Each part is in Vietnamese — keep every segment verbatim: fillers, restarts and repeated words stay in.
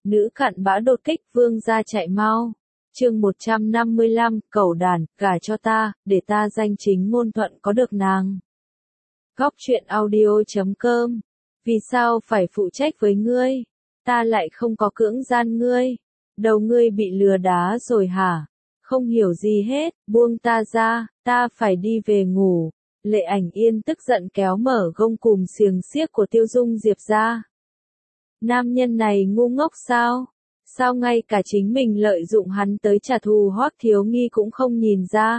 Nữ cặn bã đột kích vương gia chạy mau. Chương một trăm năm mươi lăm, cẩu đàn, gả cho ta, để ta danh chính ngôn thuận có được nàng. Góc truyện audio chấm com. Vì sao phải phụ trách với ngươi? Ta lại không có cưỡng gian ngươi. Đầu ngươi bị lừa đá rồi hả? Không hiểu gì hết, buông ta ra, ta phải đi về ngủ. Lệ Ảnh Yên tức giận kéo mở gông cùm xiềng xiếc của Tiêu Dung Diệp ra. Nam nhân này ngu ngốc sao? Sao ngay cả chính mình lợi dụng hắn tới trả thù Hoắc Thiếu Nghi cũng không nhìn ra?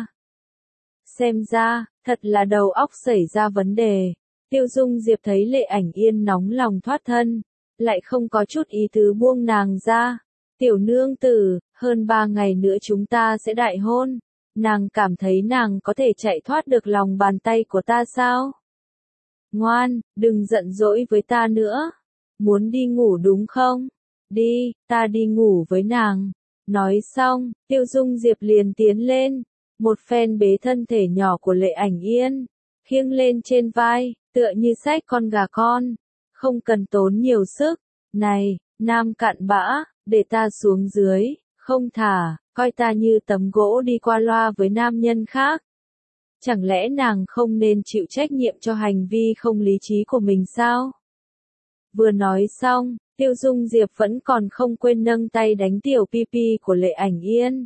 Xem ra, thật là đầu óc xảy ra vấn đề. Tiêu Dung Diệp thấy Lệ Ảnh Yên nóng lòng thoát thân, lại không có chút ý tứ buông nàng ra. Tiểu nương tử, hơn ba ngày nữa chúng ta sẽ đại hôn. Nàng cảm thấy nàng có thể chạy thoát được lòng bàn tay của ta sao? Ngoan, đừng giận dỗi với ta nữa. Muốn đi ngủ đúng không? Đi, ta đi ngủ với nàng. Nói xong, Tiêu Dung Diệp liền tiến lên. Một phen bế thân thể nhỏ của Lệ Ảnh Yên, khiêng lên trên vai, tựa như xách con gà con. Không cần tốn nhiều sức. Này, nam cặn bã, để ta xuống dưới, không thả, coi ta như tấm gỗ đi qua loa với nam nhân khác. Chẳng lẽ nàng không nên chịu trách nhiệm cho hành vi không lý trí của mình sao? Vừa nói xong, Tiêu Dung Diệp vẫn còn không quên nâng tay đánh tiểu pi pi của Lệ Ảnh Yên.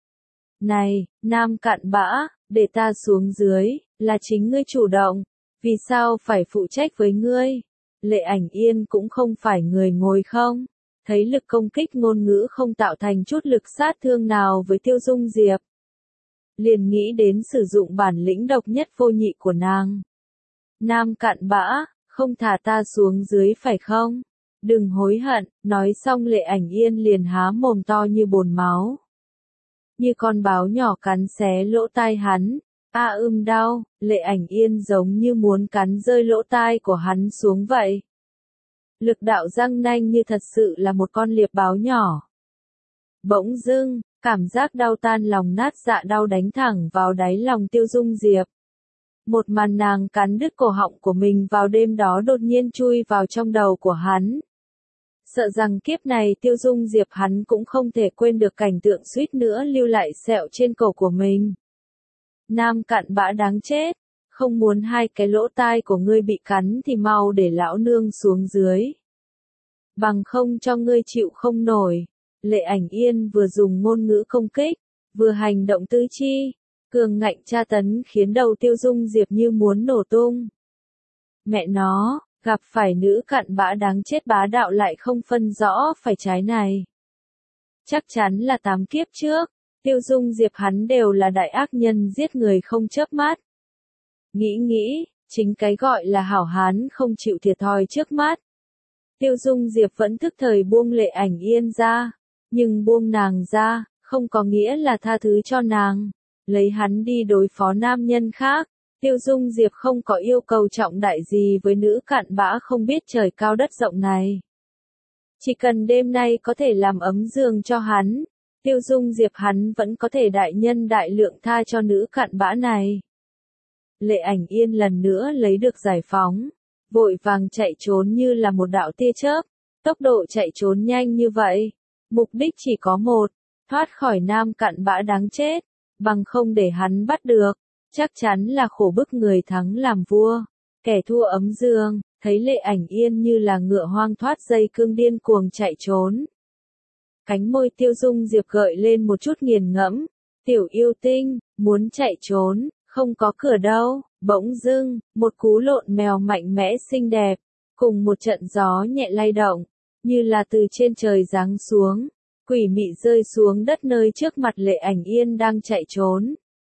Này, nam cặn bã, để ta xuống dưới, là chính ngươi chủ động, vì sao phải phụ trách với ngươi? Lệ Ảnh Yên cũng không phải người ngồi không, thấy lực công kích ngôn ngữ không tạo thành chút lực sát thương nào với Tiêu Dung Diệp. Liền nghĩ đến sử dụng bản lĩnh độc nhất vô nhị của nàng. Nam cặn bã, không thả ta xuống dưới phải không? Đừng hối hận, nói xong Lệ Ảnh Yên liền há mồm to như bồn máu. Như con báo nhỏ cắn xé lỗ tai hắn. A ưm đau, Lệ Ảnh Yên giống như muốn cắn rơi lỗ tai của hắn xuống vậy. Lực đạo răng nanh như thật sự là một con liệp báo nhỏ. Bỗng dưng, cảm giác đau tan lòng nát dạ đau đánh thẳng vào đáy lòng Tiêu Dung Diệp. Một màn nàng cắn đứt cổ họng của mình vào đêm đó đột nhiên chui vào trong đầu của hắn. Sợ rằng kiếp này Tiêu Dung Diệp hắn cũng không thể quên được cảnh tượng suýt nữa lưu lại sẹo trên cổ của mình. Nam cặn bã đáng chết, không muốn hai cái lỗ tai của ngươi bị cắn thì mau để lão nương xuống dưới. Bằng không cho ngươi chịu không nổi. Lệ Ảnh Yên vừa dùng ngôn ngữ công kích, vừa hành động tư chi, cường ngạnh tra tấn khiến đầu Tiêu Dung Diệp như muốn nổ tung. Mẹ nó, gặp phải nữ cặn bã đáng chết bá đạo lại không phân rõ phải trái này. Chắc chắn là tám kiếp trước, Tiêu Dung Diệp hắn đều là đại ác nhân giết người không chớp mắt. Nghĩ nghĩ, chính cái gọi là hảo hán không chịu thiệt thòi trước mắt. Tiêu Dung Diệp vẫn thức thời buông Lệ Ảnh Yên ra, nhưng buông nàng ra, không có nghĩa là tha thứ cho nàng. Lấy hắn đi đối phó nam nhân khác, Tiêu Dung Diệp không có yêu cầu trọng đại gì với nữ cặn bã không biết trời cao đất rộng này. Chỉ cần đêm nay có thể làm ấm giường cho hắn, Tiêu Dung Diệp hắn vẫn có thể đại nhân đại lượng tha cho nữ cặn bã này. Lệ Ảnh Yên lần nữa lấy được giải phóng, vội vàng chạy trốn như là một đạo tia chớp, tốc độ chạy trốn nhanh như vậy. Mục đích chỉ có một, thoát khỏi nam cặn bã đáng chết, bằng không để hắn bắt được, chắc chắn là khổ bức người thắng làm vua, kẻ thua ấm giường. Thấy Lệ Ảnh Yên như là ngựa hoang thoát dây cương điên cuồng chạy trốn. Cánh môi Tiêu Dung Diệp gợi lên một chút nghiền ngẫm, tiểu yêu tinh, muốn chạy trốn, không có cửa đâu. Bỗng dưng, một cú lộn mèo mạnh mẽ xinh đẹp, cùng một trận gió nhẹ lay động, như là từ trên trời giáng xuống, quỷ mị rơi xuống đất nơi trước mặt Lệ Ảnh Yên đang chạy trốn.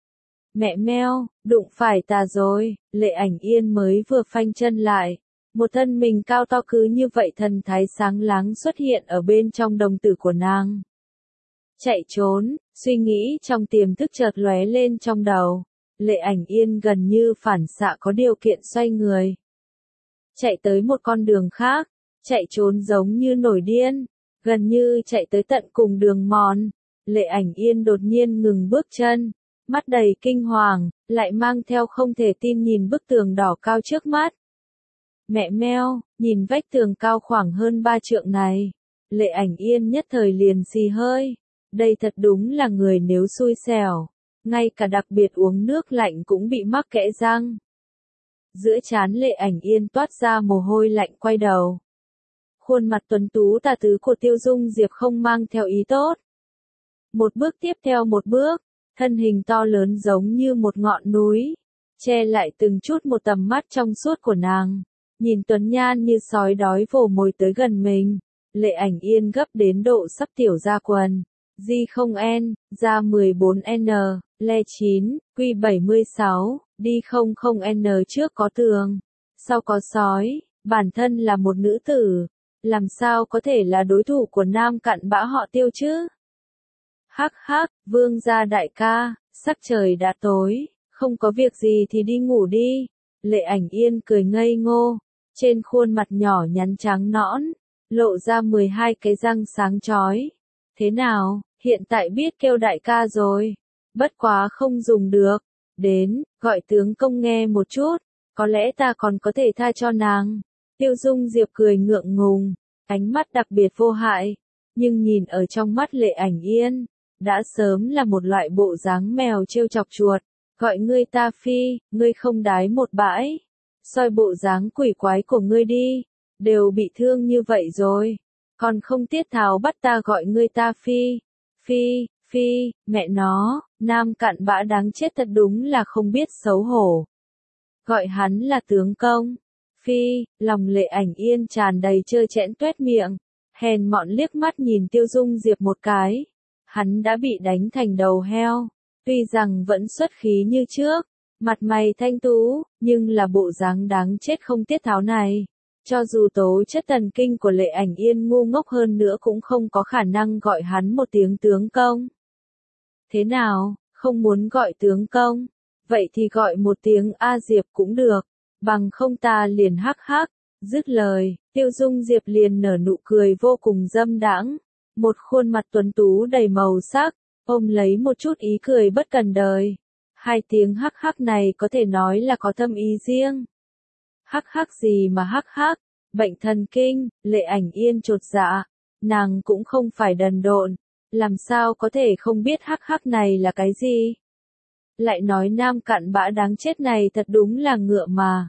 Mẹ meo, đụng phải ta rồi. Lệ Ảnh Yên mới vừa phanh chân lại, một thân mình cao to cứ như vậy thần thái sáng láng xuất hiện ở bên trong đồng tử của nàng. Chạy trốn, suy nghĩ trong tiềm thức chợt lóe lên trong đầu. Lệ Ảnh Yên gần như phản xạ có điều kiện xoay người, chạy tới một con đường khác, chạy trốn giống như nổi điên, gần như chạy tới tận cùng đường mòn. Lệ Ảnh Yên đột nhiên ngừng bước chân, mắt đầy kinh hoàng, lại mang theo không thể tin nhìn bức tường đỏ cao trước mắt. Mẹ meo, nhìn vách tường cao khoảng hơn ba trượng này, Lệ Ảnh Yên nhất thời liền xì hơi. Đây thật đúng là người nếu xui xẻo. Ngay cả đặc biệt uống nước lạnh cũng bị mắc kẽ răng. Giữa trán Lệ Ảnh Yên toát ra mồ hôi lạnh quay đầu. Khuôn mặt tuấn tú tà tứ của Tiêu Dung Diệp không mang theo ý tốt. Một bước tiếp theo một bước, thân hình to lớn giống như một ngọn núi, che lại từng chút một tầm mắt trong suốt của nàng. Nhìn tuấn nhan như sói đói vồ mồi tới gần mình, Lệ Ảnh Yên gấp đến độ sắp tiểu ra quần. Di không N, ra mười bốn N, le chín, Q bảy mươi sáu, đi không không N trước có tường, sau có sói, bản thân là một nữ tử, làm sao có thể là đối thủ của nam cặn bã họ Tiêu chứ? Hắc hắc, Vương gia đại ca, sắc trời đã tối, không có việc gì thì đi ngủ đi. Lệ Ảnh Yên cười ngây ngô, trên khuôn mặt nhỏ nhắn trắng nõn, lộ ra mười hai cái răng sáng chói. Thế nào, hiện tại biết kêu đại ca rồi, bất quá không dùng được. Đến, gọi tướng công nghe một chút, có lẽ ta còn có thể tha cho nàng. Tiêu Dung Diệp cười ngượng ngùng, ánh mắt đặc biệt vô hại, nhưng nhìn ở trong mắt Lệ Ảnh Yên, đã sớm là một loại bộ dáng mèo trêu chọc chuột. Gọi ngươi ta phi, ngươi không đái một bãi. Soi bộ dáng quỷ quái của ngươi đi, đều bị thương như vậy rồi, còn không tiết tháo bắt ta gọi ngươi ta phi. Phi, phi, mẹ nó, nam cặn bã đáng chết thật đúng là không biết xấu hổ. Gọi hắn là tướng công. Phi, lòng Lệ Ảnh Yên tràn đầy trơ trẽn tuét miệng, hèn mọn liếc mắt nhìn Tiêu Dung Diệp một cái. Hắn đã bị đánh thành đầu heo, tuy rằng vẫn xuất khí như trước, mặt mày thanh tú, nhưng là bộ dáng đáng chết không tiết tháo này. Cho dù tố chất thần kinh của Lệ Ảnh Yên ngu ngốc hơn nữa cũng không có khả năng gọi hắn một tiếng tướng công. Thế nào, không muốn gọi tướng công? Vậy thì gọi một tiếng A Diệp cũng được, bằng không ta liền hắc hắc. Dứt lời, Tiêu Dung Diệp liền nở nụ cười vô cùng dâm đãng, một khuôn mặt tuấn tú đầy màu sắc, ôm lấy một chút ý cười bất cần đời. Hai tiếng hắc hắc này có thể nói là có thâm ý riêng. Hắc hắc gì mà hắc hắc, bệnh thần kinh. Lệ Ảnh Yên chột dạ, nàng cũng không phải đần độn, làm sao có thể không biết hắc hắc này là cái gì. Lại nói nam cặn bã đáng chết này thật đúng là ngựa mà.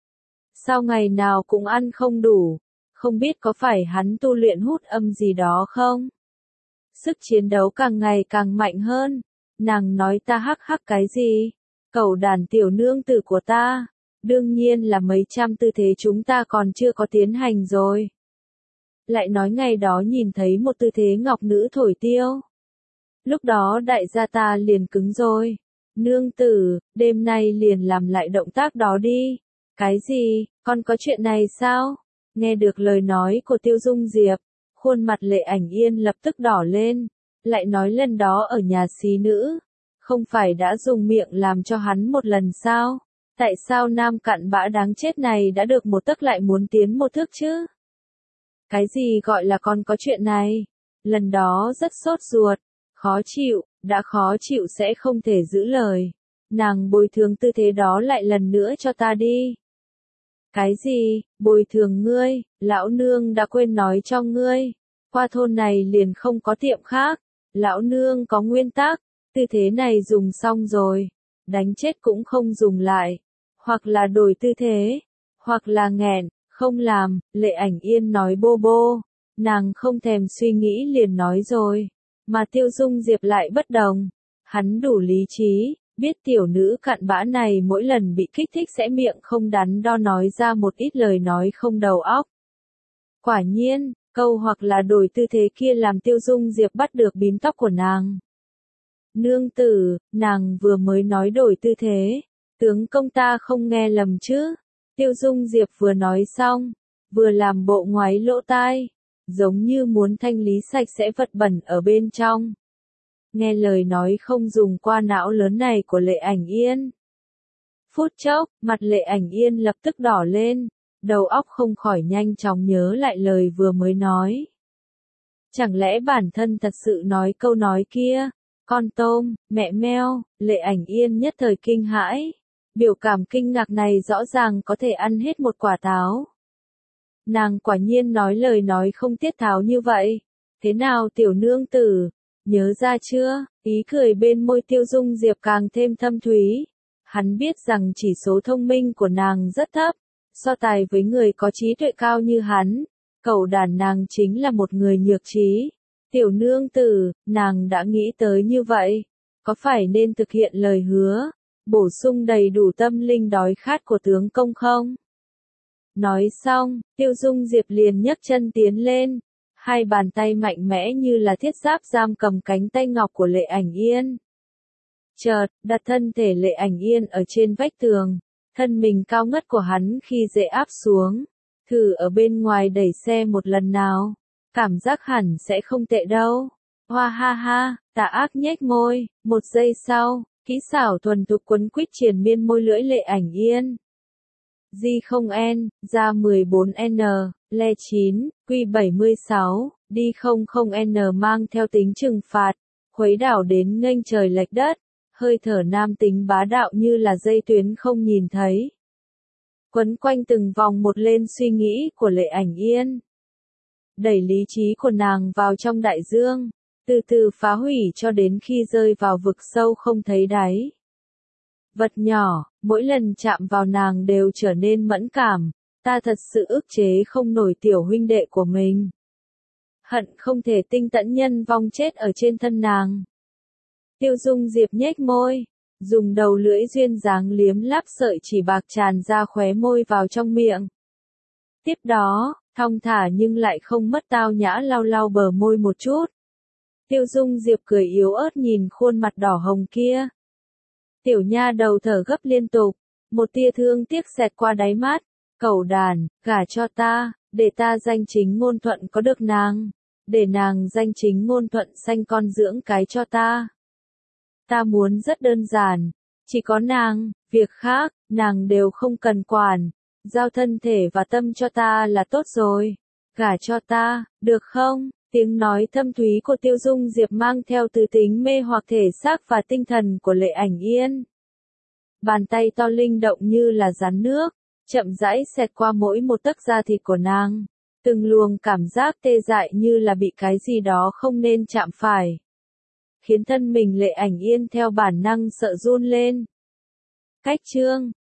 Sao ngày nào cũng ăn không đủ, không biết có phải hắn tu luyện hút âm gì đó không? Sức chiến đấu càng ngày càng mạnh hơn. Nàng nói ta hắc hắc cái gì? Cẩu đàn tiểu nương tử của ta. Đương nhiên là mấy trăm tư thế chúng ta còn chưa có tiến hành rồi. Lại nói ngày đó nhìn thấy một tư thế ngọc nữ thổi tiêu. Lúc đó đại gia ta liền cứng rồi. Nương tử, đêm nay liền làm lại động tác đó đi. Cái gì, còn có chuyện này sao? Nghe được lời nói của Tiêu Dung Diệp, khuôn mặt Lệ Ảnh Yên lập tức đỏ lên, lại nói lần đó ở nhà xí nữ, không phải đã dùng miệng làm cho hắn một lần sao? Tại sao nam cặn bã đáng chết này đã được một tấc lại muốn tiến một thước chứ? Cái gì gọi là còn có chuyện này? Lần đó rất sốt ruột, khó chịu, đã khó chịu sẽ không thể giữ lời. Nàng bồi thường tư thế đó lại lần nữa cho ta đi. Cái gì, bồi thường ngươi, lão nương đã quên nói cho ngươi. Qua thôn này liền không có tiệm khác, lão nương có nguyên tắc, tư thế này dùng xong rồi, đánh chết cũng không dùng lại. Hoặc là đổi tư thế, hoặc là nghẹn, không làm. Lệ Ảnh Yên nói bô bô, nàng không thèm suy nghĩ liền nói rồi. Mà Tiêu Dung Diệp lại bất đồng, hắn đủ lý trí, biết tiểu nữ cặn bã này mỗi lần bị kích thích sẽ miệng không đắn đo nói ra một ít lời nói không đầu óc. Quả nhiên, câu hoặc là đổi tư thế kia làm Tiêu Dung Diệp bắt được bím tóc của nàng. Nương tử, nàng vừa mới nói đổi tư thế, tướng công ta không nghe lầm chứ? Tiêu Dung Diệp vừa nói xong, vừa làm bộ ngoáy lỗ tai, giống như muốn thanh lý sạch sẽ vật bẩn ở bên trong. Nghe lời nói không dùng qua não lớn này của Lệ Ảnh Yên. Phút chốc, mặt Lệ Ảnh Yên lập tức đỏ lên, đầu óc không khỏi nhanh chóng nhớ lại lời vừa mới nói. Chẳng lẽ bản thân thật sự nói câu nói kia? Con tôm, mẹ meo. Lệ Ảnh Yên nhất thời kinh hãi. Biểu cảm kinh ngạc này rõ ràng có thể ăn hết một quả táo. nàng quả nhiên nói lời nói không tiết tháo như vậy. Thế nào tiểu nương tử, nhớ ra chưa? Ý cười bên môi Tiêu Dung Diệp càng thêm thâm thúy. Hắn biết rằng chỉ số thông minh của nàng rất thấp, so tài với người có trí tuệ cao như hắn, cẩu đàn nàng chính là một người nhược trí. Tiểu nương tử, nàng đã nghĩ tới như vậy, có phải nên thực hiện lời hứa, bổ sung đầy đủ tâm linh đói khát của tướng công không? Nói xong, Tiêu Dung Diệp liền nhấc chân tiến lên, hai bàn tay mạnh mẽ như là thiết giáp giam cầm cánh tay ngọc của Lệ Ảnh Yên. Chợt, đặt thân thể Lệ Ảnh Yên ở trên vách tường, thân mình cao ngất của hắn khi dễ áp xuống, thử ở bên ngoài đẩy xe một lần nào, cảm giác hẳn sẽ không tệ đâu. Hoa ha ha, Tà Ác nhếch môi, một giây sau, kỹ xảo thuần thục quấn quýt triền miên môi lưỡi Lệ Ảnh Yên. G không N, ra mười bốn N, le chín, Q bảy mươi sáu, đi không không N mang theo tính trừng phạt, khuấy đảo đến nghênh trời lệch đất, hơi thở nam tính bá đạo như là dây tuyến không nhìn thấy. Quấn quanh từng vòng một lên suy nghĩ của Lệ Ảnh Yên. Đẩy lý trí của nàng vào trong đại dương, từ từ phá hủy cho đến khi rơi vào vực sâu không thấy đáy. Vật nhỏ, mỗi lần chạm vào nàng đều trở nên mẫn cảm, ta thật sự ức chế không nổi tiểu huynh đệ của mình. Hận không thể tinh tẫn nhân vong chết ở trên thân nàng. Tiêu Dung Diệp nhếch môi, dùng đầu lưỡi duyên dáng liếm láp sợi chỉ bạc tràn ra khóe môi vào trong miệng. Tiếp đó, thong thả nhưng lại không mất tao nhã lau lau bờ môi một chút. Tiêu Dung Diệp cười yếu ớt nhìn khuôn mặt đỏ hồng kia. Tiểu nha đầu thở gấp liên tục, một tia thương tiếc xẹt qua đáy mắt, cẩu đàn, gả cho ta, để ta danh chính ngôn thuận có được nàng, để nàng danh chính ngôn thuận sanh con dưỡng cái cho ta. Ta muốn rất đơn giản, chỉ có nàng, việc khác, nàng đều không cần quản, giao thân thể và tâm cho ta là tốt rồi, gả cho ta, được không? Tiếng nói thâm thúy của Tiêu Dung Diệp mang theo từ tính mê hoặc thể xác và tinh thần của Lệ Ảnh Yên. Bàn tay to linh động như là rắn nước, chậm rãi xẹt qua mỗi một tấc da thịt của nàng, từng luồng cảm giác tê dại như là bị cái gì đó không nên chạm phải, khiến thân mình Lệ Ảnh Yên theo bản năng sợ run lên. Cách chương